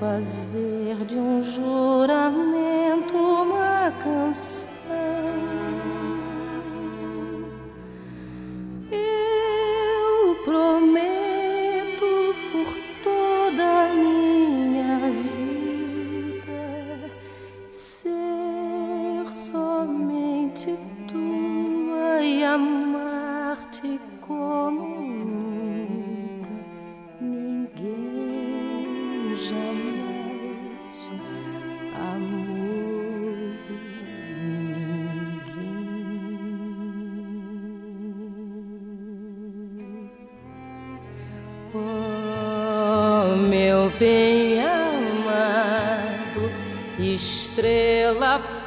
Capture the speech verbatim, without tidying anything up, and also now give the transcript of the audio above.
fazer de um juramento uma canção. Eu prometo por toda a minha vida ser somente tua e amar-te como nunca ninguém jamais amou ninguém. Oh, meu bem amado, estrela